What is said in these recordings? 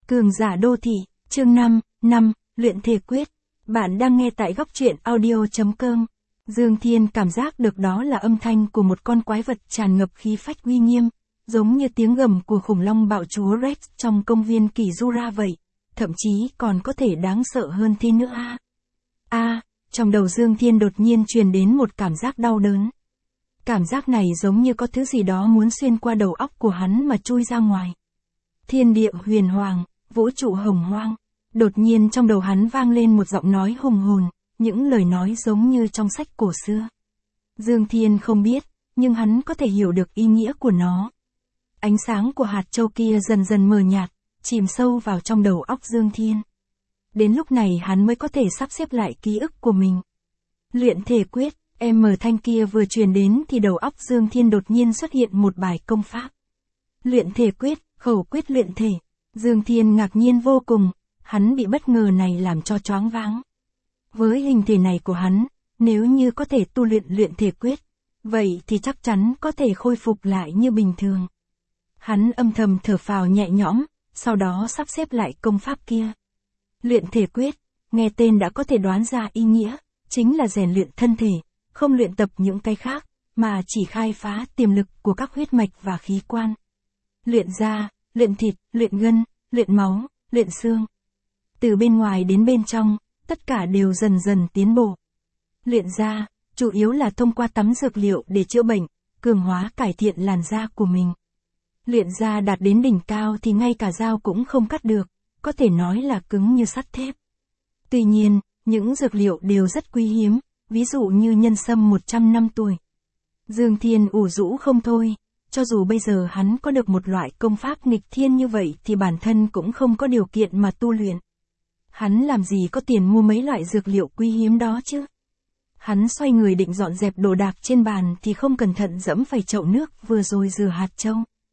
Cường giả đô thị, chương 5, luyện thể quyết. Bạn đang nghe tại góc truyện audio.com. Dương Thiên cảm giác được đó là âm thanh của một con quái vật tràn ngập khí phách uy nghiêm, giống như tiếng gầm của khủng long bạo chúa Rex trong công viên Kizura vậy, thậm chí còn có thể đáng sợ hơn thế nữa trong đầu Dương Thiên đột nhiên truyền đến một cảm giác đau đớn. Cảm giác này giống như có thứ gì đó muốn xuyên qua đầu óc của hắn mà chui ra ngoài. Thiên địa huyền hoàng, vũ trụ hồng hoang. Đột nhiên trong đầu hắn vang lên một giọng nói hùng hồn, những lời nói giống như trong sách cổ xưa. Dương Thiên không biết, nhưng hắn có thể hiểu được ý nghĩa của nó. Ánh sáng của hạt châu kia dần dần mờ nhạt, chìm sâu vào trong đầu óc Dương Thiên. Đến lúc này hắn mới có thể sắp xếp lại ký ức của mình. Luyện thể quyết, thanh kia vừa truyền đến thì đầu óc Dương Thiên đột nhiên xuất hiện một bài công pháp. Luyện thể quyết, khẩu quyết luyện thể. Dương Thiên ngạc nhiên vô cùng, hắn bị bất ngờ này làm cho choáng váng. Với hình thể này của hắn, nếu như có thể tu luyện luyện thể quyết, vậy thì chắc chắn có thể khôi phục lại như bình thường. Hắn âm thầm thở phào nhẹ nhõm, sau đó sắp xếp lại công pháp kia. Luyện thể quyết, nghe tên đã có thể đoán ra ý nghĩa, chính là rèn luyện thân thể, không luyện tập những cái khác, mà chỉ khai phá tiềm lực của các huyết mạch và khí quan. Luyện da, luyện thịt, luyện gân, luyện máu, luyện xương. Từ bên ngoài đến bên trong, tất cả đều dần dần tiến bộ. Luyện da, chủ yếu là thông qua tắm dược liệu để chữa bệnh, cường hóa cải thiện làn da của mình. Luyện da đạt đến đỉnh cao thì ngay cả dao cũng không cắt được, có thể nói là cứng như sắt thép. Tuy nhiên, những dược liệu đều rất quý hiếm, ví dụ như nhân sâm 100 năm tuổi. Dương Thiên ủ rũ không thôi, cho dù bây giờ hắn có được một loại công pháp nghịch thiên như vậy thì bản thân cũng không có điều kiện mà tu luyện. Hắn làm gì có tiền mua mấy loại dược liệu quý hiếm đó chứ? Hắn xoay người định dọn dẹp đồ đạc trên bàn thì không cẩn thận dẫm phải chậu nước vừa rồi rửa hạt châu.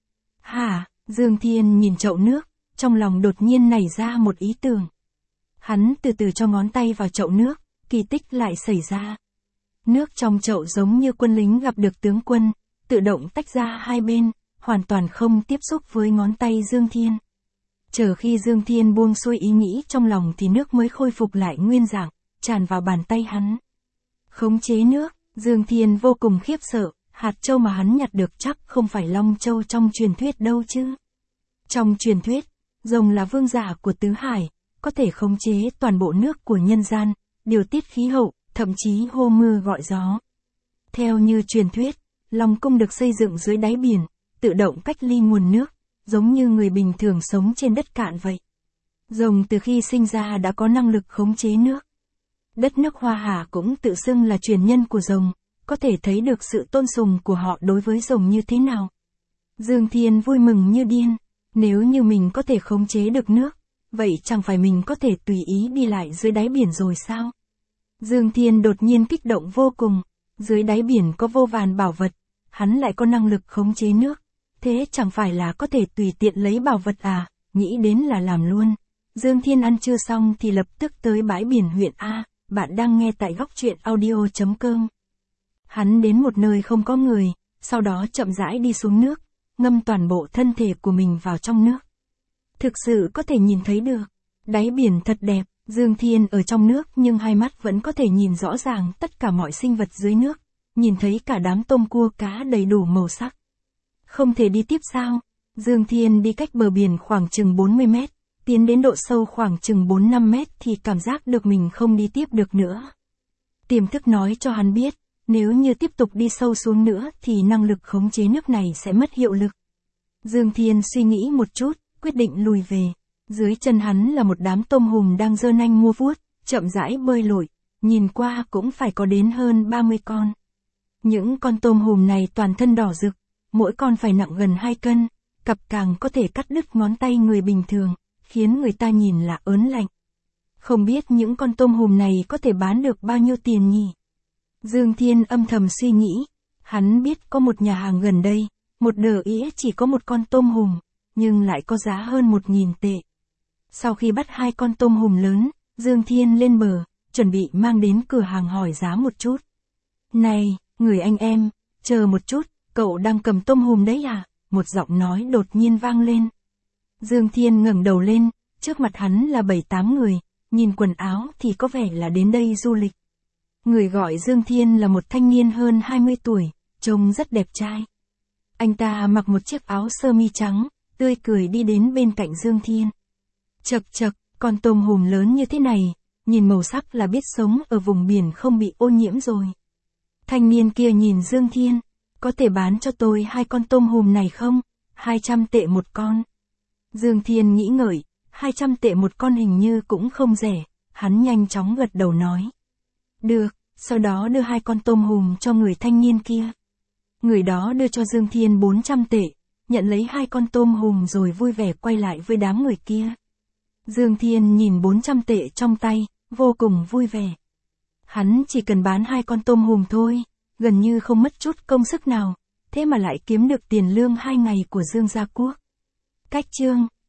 Dương Thiên nhìn chậu nước, trong lòng đột nhiên nảy ra một ý tưởng. Hắn từ từ cho ngón tay vào chậu nước, kỳ tích lại xảy ra. Nước trong chậu giống như quân lính gặp được tướng quân, tự động tách ra hai bên, hoàn toàn không tiếp xúc với ngón tay Dương Thiên. Chờ khi Dương Thiên buông xuôi ý nghĩ trong lòng thì nước mới khôi phục lại nguyên dạng, tràn vào bàn tay hắn. Khống chế nước, Dương Thiên vô cùng khiếp sợ, hạt châu mà hắn nhặt được chắc không phải long châu trong truyền thuyết đâu chứ. Trong truyền thuyết, rồng là vương giả của tứ hải, có thể khống chế toàn bộ nước của nhân gian, điều tiết khí hậu, thậm chí hô mưa gọi gió. Theo như truyền thuyết, Long cung được xây dựng dưới đáy biển, tự động cách ly nguồn nước, giống như người bình thường sống trên đất cạn vậy. Rồng từ khi sinh ra đã có năng lực khống chế nước. Đất nước Hoa Hà cũng tự xưng là truyền nhân của rồng, có thể thấy được sự tôn sùng của họ đối với rồng như thế nào. Dương Thiên vui mừng như điên, nếu như mình có thể khống chế được nước, vậy chẳng phải mình có thể tùy ý đi lại dưới đáy biển rồi sao? Dương Thiên đột nhiên kích động vô cùng, dưới đáy biển có vô vàn bảo vật, hắn lại có năng lực khống chế nước, thế chẳng phải là có thể tùy tiện lấy bảo vật à, nghĩ đến là làm luôn. Dương Thiên ăn trưa xong thì lập tức tới bãi biển huyện A, bạn đang nghe tại góc truyện audio.com. Hắn đến một nơi không có người, sau đó chậm rãi đi xuống nước, ngâm toàn bộ thân thể của mình vào trong nước. Thực sự có thể nhìn thấy được, đáy biển thật đẹp, Dương Thiên ở trong nước nhưng hai mắt vẫn có thể nhìn rõ ràng tất cả mọi sinh vật dưới nước, nhìn thấy cả đám tôm cua cá đầy đủ màu sắc. Không thể đi tiếp sao? Dương Thiên đi cách bờ biển khoảng chừng 40 mét, tiến đến độ sâu khoảng chừng 4-5 mét thì cảm giác được mình không đi tiếp được nữa. Tiềm thức nói cho hắn biết, nếu như tiếp tục đi sâu xuống nữa thì năng lực khống chế nước này sẽ mất hiệu lực. Dương Thiên suy nghĩ một chút, quyết định lùi về. Dưới chân hắn là một đám tôm hùm đang giơ nanh múa vuốt, chậm rãi bơi lội, nhìn qua cũng phải có đến hơn 30 con. Những con tôm hùm này toàn thân đỏ rực, mỗi con phải nặng gần 2 cân, cặp càng có thể cắt đứt ngón tay người bình thường, khiến người ta nhìn là ớn lạnh. Không biết những con tôm hùm này có thể bán được bao nhiêu tiền nhỉ? Dương Thiên âm thầm suy nghĩ, hắn biết có một nhà hàng gần đây, một đờ ĩa chỉ có một con tôm hùm, nhưng lại có giá hơn 1.000 tệ. Sau khi bắt 2 con tôm hùm lớn, Dương Thiên lên bờ, chuẩn bị mang đến cửa hàng hỏi giá một chút. Này, người anh em, chờ một chút, cậu đang cầm tôm hùm đấy à? Một giọng nói đột nhiên vang lên. Dương Thiên ngẩng đầu lên, Trước mặt hắn là 7-8 người, nhìn quần áo thì có vẻ là đến đây du lịch. Người gọi Dương Thiên là một thanh niên hơn 20 tuổi, trông rất đẹp trai. Anh ta mặc một chiếc áo sơ mi trắng, tươi cười đi đến bên cạnh Dương Thiên. Chậc chậc, con tôm hùm lớn như thế này, nhìn màu sắc là biết sống ở vùng biển không bị ô nhiễm rồi. Thanh niên kia nhìn Dương Thiên, có thể bán cho tôi 2 con tôm hùm này không? 200 tệ một con. Dương Thiên nghĩ ngợi, 200 tệ một con hình như cũng không rẻ, hắn nhanh chóng gật đầu nói. Được, sau đó đưa 2 con tôm hùm cho người thanh niên kia. Người đó đưa cho Dương Thiên 400 tệ, nhận lấy 2 con tôm hùm rồi vui vẻ quay lại với đám người kia. Dương Thiên nhìn 400 tệ trong tay, vô cùng vui vẻ. Hắn chỉ cần bán 2 con tôm hùm thôi, gần như không mất chút công sức nào, thế mà lại kiếm được tiền lương 2 ngày của Dương Gia Quốc. Cách chương